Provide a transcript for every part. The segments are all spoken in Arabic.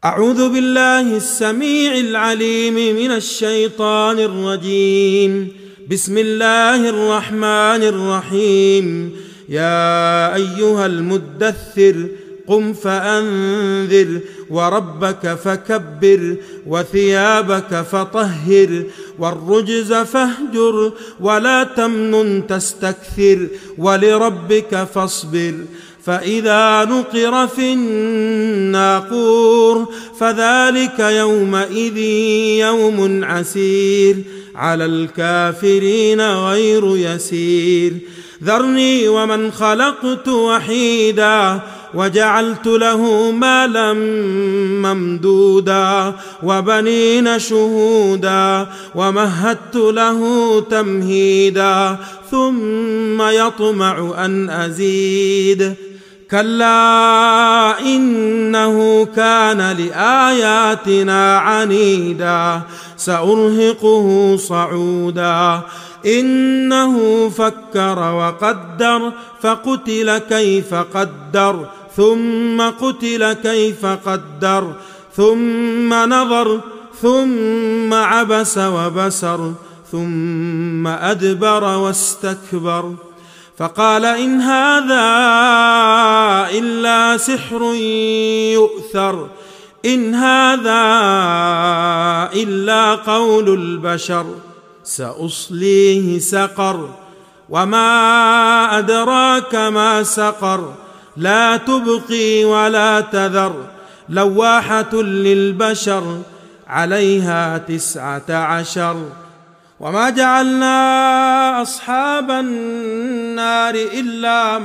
أعوذ بالله السميع العليم من الشيطان الرجيم. بسم الله الرحمن الرحيم. يا أيها المدثر قم فأنذر وربك فكبر وثيابك فطهر والرجز فاهجر ولا تمنن تستكثر ولربك فاصبر. فإذا نقر في الناقور فذلك يومئذ يوم عسير على الكافرين غير يسير. ذرني ومن خلقت وحيدا وجعلت له مالا ممدودا وبنين شهودا ومهدت له تمهيدا ثم يطمع أن أزيد. كلا إنه كان لآياتنا عنيدا سأرهقه صعودا. إنه فكر وقدر فقتل كيف قدر ثم قتل كيف قدر ثم نظر ثم عبس وبسر ثم أدبر واستكبر فقال إن هذا إلا سحر يؤثر إن هذا إلا قول البشر سأصليه سقر وما أدراك ما سقر لا تبقي ولا تذر لواحة للبشر عليها 19. وما جعلنا أصحاب النار إلا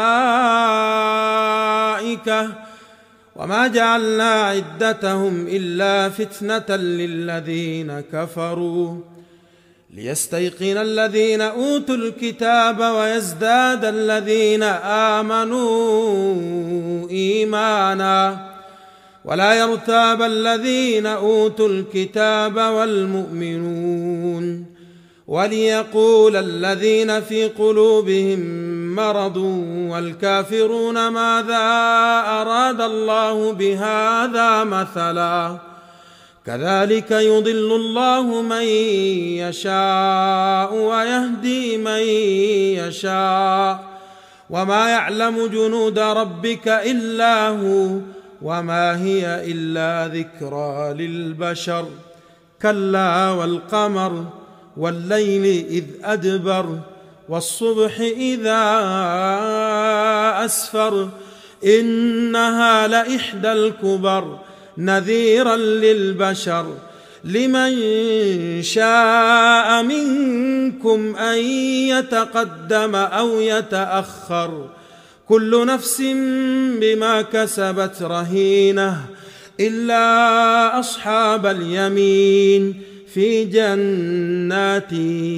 ملائكة وما جعلنا عدتهم إلا فتنة للذين كفروا ليستيقن الذين أوتوا الكتاب ويزداد الذين آمنوا إيمانا ولا يرتاب الذين أوتوا الكتاب والمؤمنون وليقول الذين في قلوبهم مرض والكافرون ماذا أراد الله بهذا مثلا كذلك يضل الله من يشاء ويهدي من يشاء وما يعلم جنود ربك إلا هو وما هي إلا ذكرى للبشر. كلا والقمر والليل إذ أدبر والصبح إذا أسفر إنها لإحدى الكبر نذيرا للبشر لمن شاء منكم أن يتقدم أو يتأخر كل نفس بما كسبت رهينة إلا أصحاب اليمين في جنات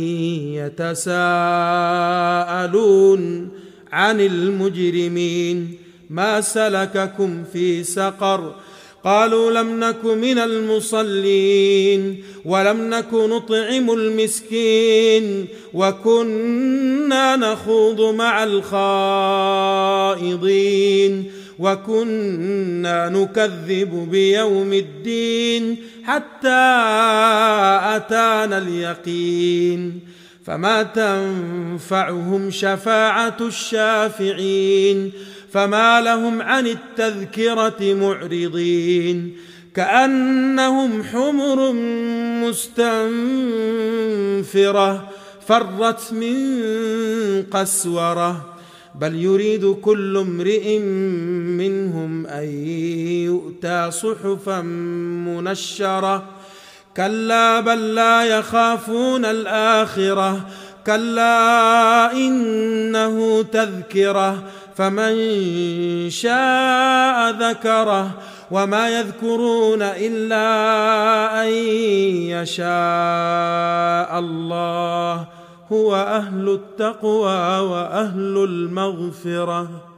يتساءلون عن المجرمين ما سلككم في سقر قالوا لم نك من المصلين ولم نك نطعم المسكين وكنا نخوض مع الخائضين وكنا نكذب بيوم الدين حتى أتانا اليقين فما تنفعهم شفاعة الشافعين فما لهم عن التذكرة معرضين كأنهم حمر مستنفرة فرت من قسورة بل يريد كل امرئ منهم أن يؤتى صحفا منشرة كلا بل لا يخافون الآخرة كلا إنه تذكرة فمن شاء ذكره وما يذكرون إلا أن يشاء الله هو أهل التقوى وأهل المغفرة.